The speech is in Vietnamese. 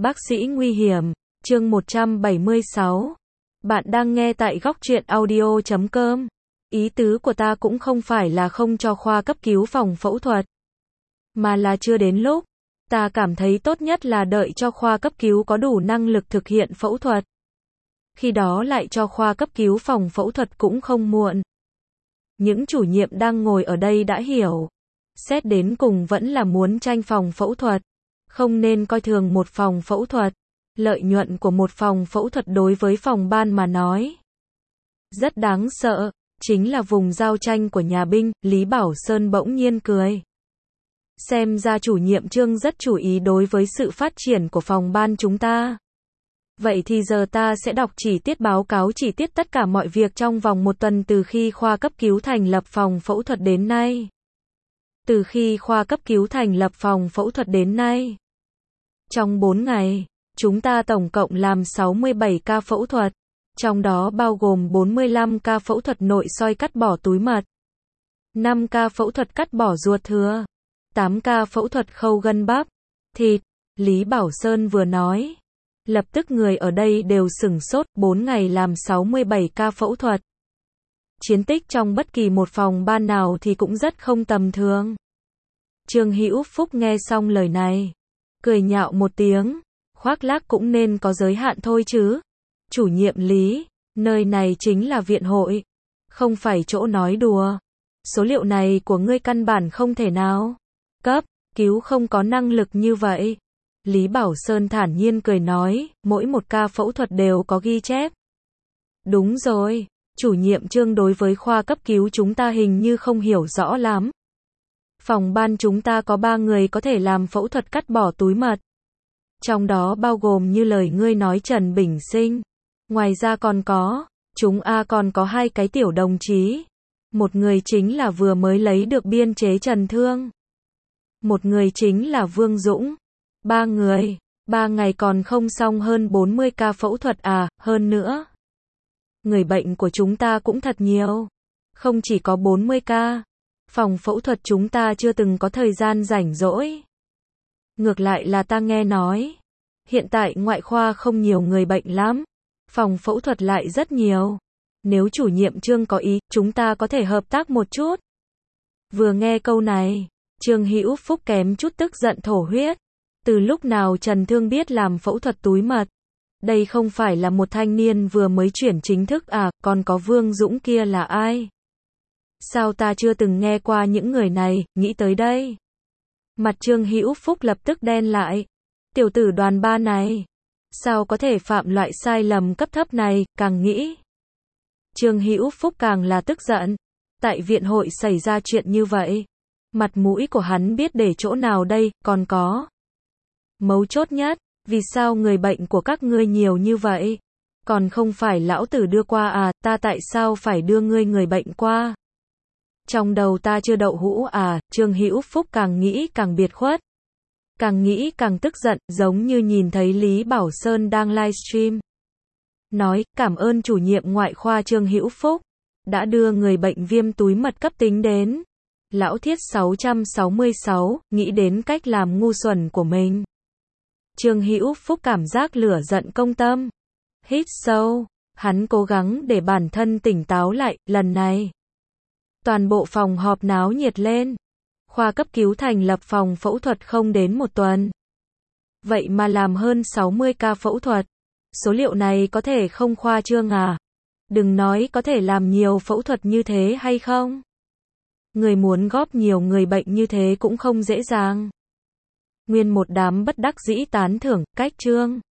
Bác sĩ nguy hiểm, chương 176. Bạn đang nghe tại góc truyện audio.com. Ý tứ của ta cũng không phải là không cho khoa cấp cứu phòng phẫu thuật, mà là chưa đến lúc. Ta cảm thấy tốt nhất là đợi cho khoa cấp cứu có đủ năng lực thực hiện phẫu thuật. Khi đó lại cho khoa cấp cứu phòng phẫu thuật cũng không muộn. Những chủ nhiệm đang ngồi ở đây đã hiểu. Xét đến cùng vẫn là muốn tranh phòng phẫu thuật. Không nên coi thường một phòng phẫu thuật. Lợi nhuận của một phòng phẫu thuật đối với phòng ban mà nói rất đáng sợ. Chính là vùng giao tranh của nhà binh. Lý Bảo Sơn bỗng nhiên cười. Xem ra chủ nhiệm Trương rất chú ý đối với sự phát triển của phòng ban chúng ta. Vậy thì giờ ta sẽ đọc chi tiết báo cáo chi tiết tất cả mọi việc trong vòng một tuần từ khi khoa cấp cứu thành lập phòng phẫu thuật đến nay. Từ khi khoa cấp cứu thành lập phòng phẫu thuật đến nay. Trong 4 ngày, chúng ta tổng cộng làm 67 ca phẫu thuật. Trong đó bao gồm 45 ca phẫu thuật nội soi cắt bỏ túi mật, 5 ca phẫu thuật cắt bỏ ruột thừa, 8 ca phẫu thuật khâu gân bắp, thịt. Lý Bảo Sơn vừa nói. Lập tức người ở đây đều sửng sốt, 4 ngày làm 67 ca phẫu thuật. Chiến tích trong bất kỳ một phòng ban nào thì cũng rất không tầm thường. Trương Hữu Phúc nghe xong lời này, cười nhạo một tiếng, khoác lác cũng nên có giới hạn thôi chứ. Chủ nhiệm Lý, nơi này chính là viện hội, không phải chỗ nói đùa. Số liệu này của ngươi căn bản không thể nào cấp cứu, không có năng lực như vậy. Lý Bảo Sơn thản nhiên cười nói, mỗi một ca phẫu thuật đều có ghi chép. Đúng rồi, chủ nhiệm Trương đối với khoa cấp cứu chúng ta hình như không hiểu rõ lắm. Phòng ban chúng ta có 3 người có thể làm phẫu thuật cắt bỏ túi mật. Trong đó bao gồm như lời ngươi nói Trần Bình Sinh. Ngoài ra còn có, còn có 2 cái tiểu đồng chí. Một người chính là vừa mới lấy được biên chế Trần Thương. Một người chính là Vương Dũng. 3 người, 3 ngày còn không xong hơn 40 ca phẫu thuật à, hơn nữa. Người bệnh của chúng ta cũng thật nhiều. Không chỉ có 40 ca. Phòng phẫu thuật chúng ta chưa từng có thời gian rảnh rỗi. Ngược lại là ta nghe nói. Hiện tại ngoại khoa không nhiều người bệnh lắm. Phòng phẫu thuật lại rất nhiều. Nếu chủ nhiệm Trương có ý, chúng ta có thể hợp tác một chút. Vừa nghe câu này, Trương Hữu Phúc kém chút tức giận thổ huyết. Từ lúc nào Trần Thương biết làm phẫu thuật túi mật? Đây không phải là một thanh niên vừa mới chuyển chính thức à, còn có Vương Dũng kia là ai? Sao ta chưa từng nghe qua những người này, nghĩ tới đây. Mặt Trương Hữu Phúc lập tức đen lại. Tiểu tử Đoàn Ba này, sao có thể phạm loại sai lầm cấp thấp này, càng nghĩ. Trương Hữu Phúc càng là tức giận. Tại viện hội xảy ra chuyện như vậy. Mặt mũi của hắn biết để chỗ nào đây, còn có. Mấu chốt nhất, vì sao người bệnh của các ngươi nhiều như vậy? Còn không phải lão tử đưa qua à, ta tại sao phải đưa ngươi người bệnh qua? Trong đầu ta chưa đậu hũ à, Trương Hữu Phúc càng nghĩ càng biệt khuất. Càng nghĩ càng tức giận, giống như nhìn thấy Lý Bảo Sơn đang livestream. Nói, cảm ơn chủ nhiệm ngoại khoa Trương Hữu Phúc, đã đưa người bệnh viêm túi mật cấp tính đến. Lão Thiết 666, nghĩ đến cách làm ngu xuẩn của mình. Trương Hữu Phúc cảm giác lửa giận công tâm. Hít sâu, hắn cố gắng để bản thân tỉnh táo lại, lần này. Toàn bộ phòng họp náo nhiệt lên. Khoa cấp cứu thành lập phòng phẫu thuật không đến một tuần. Vậy mà làm hơn 60 ca phẫu thuật. Số liệu này có thể không khoa trương à? Đừng nói có thể làm nhiều phẫu thuật như thế hay không? Người muốn góp nhiều người bệnh như thế cũng không dễ dàng. Nguyên một đám bất đắc dĩ tán thưởng, cách Trương